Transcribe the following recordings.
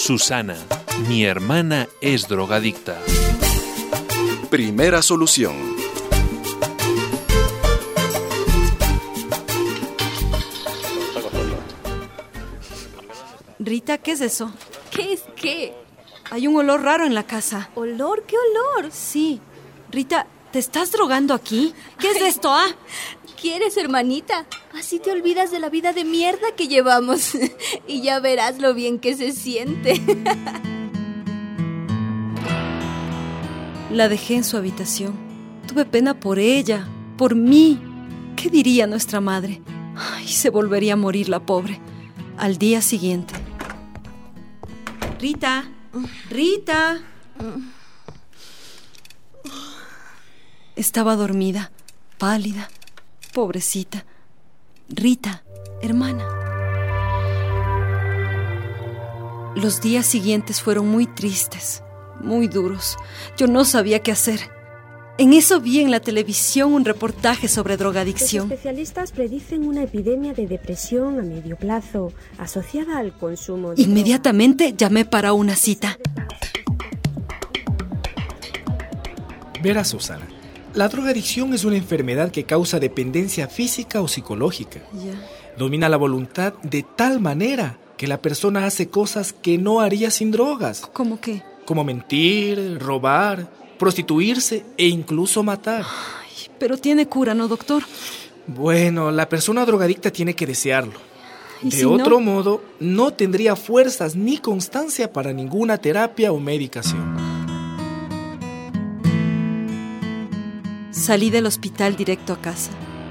Susana, mi hermana es drogadicta. Primera solución. Rita, ¿qué es eso? ¿Qué es qué? Hay un olor raro en la casa. ¿Olor? ¿Qué olor? Sí. Rita, ¿te estás drogando aquí? ¿Qué es esto, ah? ¿Quieres, hermanita? Así te olvidas de la vida de mierda que llevamos. Y ya verás lo bien que se siente. La dejé en su habitación. Tuve pena por ella, por mí. ¿Qué diría nuestra madre? Ay, se volvería a morir la pobre. Al día siguiente. Rita, Rita. Estaba dormida, pálida, pobrecita. Rita, hermana. Los días siguientes fueron muy tristes, muy duros. Yo no sabía qué hacer. En eso vi en la televisión un reportaje sobre drogadicción. Los especialistas predicen una epidemia de depresión a medio plazo asociada al consumo de Inmediatamente llamé para una cita. Verás, Susana, la drogadicción es una enfermedad que causa dependencia física o psicológica. Domina la voluntad de tal manera que la persona hace cosas que no haría sin drogas. ¿Cómo qué? Como mentir, robar, prostituirse e incluso matar. Ay, pero tiene cura, ¿no, doctor? Bueno, la persona drogadicta tiene que desearlo. ¿Y De si otro no? modo, no tendría fuerzas ni constancia para ninguna terapia o medicación. Salí del hospital directo a casa.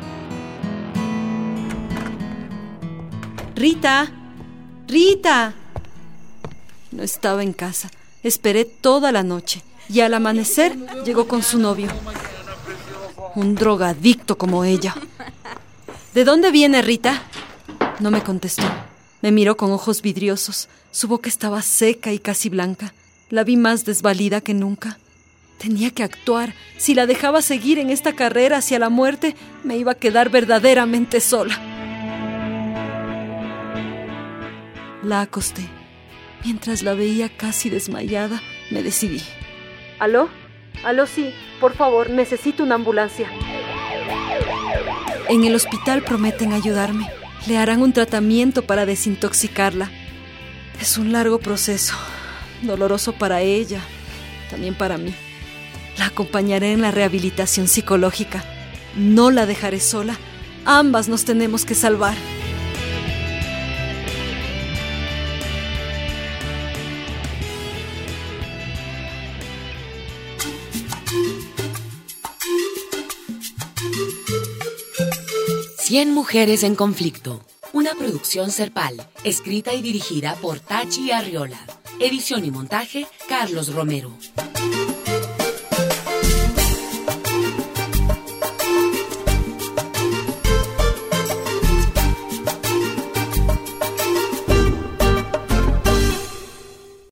Rita, Rita. No estaba en casa. Esperé toda la noche y al amanecer llegó con su novio. Un drogadicto como ella. ¿De dónde viene, Rita? No me contestó. Me miró con ojos vidriosos. Su boca estaba seca y casi blanca. La vi más desvalida que nunca. Tenía que actuar. Si la dejaba seguir en esta carrera hacia la muerte, me iba a quedar verdaderamente sola. La acosté. Mientras la veía casi desmayada, me decidí. ¿Aló? ¿Aló, sí? Por favor, necesito una ambulancia. En el hospital prometen ayudarme. Le harán un tratamiento para desintoxicarla. Es un largo proceso, doloroso para ella, también para mí. La acompañaré en la rehabilitación psicológica. No la dejaré sola. Ambas nos tenemos que salvar. Cien mujeres en conflicto. Una producción Serpal, escrita y dirigida por Tachi Arriola. Edición y montaje, Carlos Romero.